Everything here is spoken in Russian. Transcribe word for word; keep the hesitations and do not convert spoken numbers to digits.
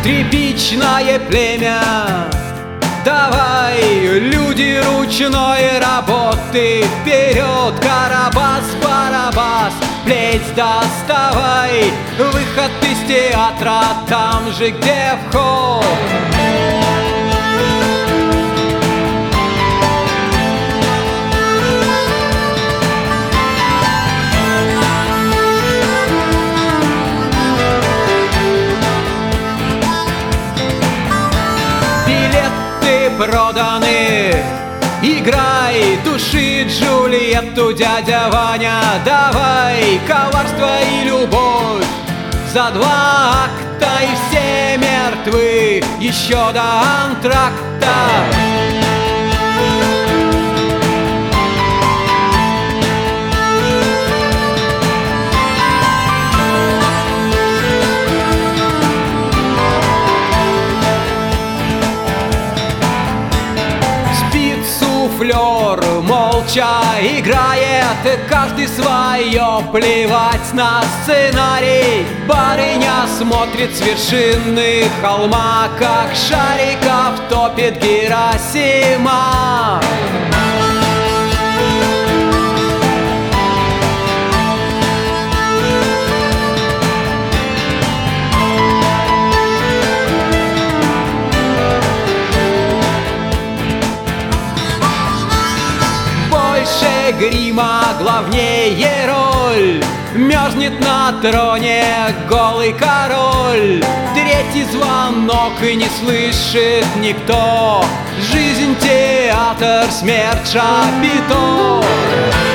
Тряпичное племя, давай, люди ручной работы, вперед, Карабас-Барабас, плеть доставай, выход из театра там же, где вход. Проданы, играй, души Джульетту, дядя Ваня, давай, коварство и любовь, за два акта и все мертвы, еще до антракта. Суфлер молча играет, каждый свое, плевать на сценарий. Барыня смотрит с вершины холма, как Шариков топит Герасима. Грима главнее роль, мерзнет на троне голый король. Третий звонок и не слышит никто, жизнь театр, смерть шапито.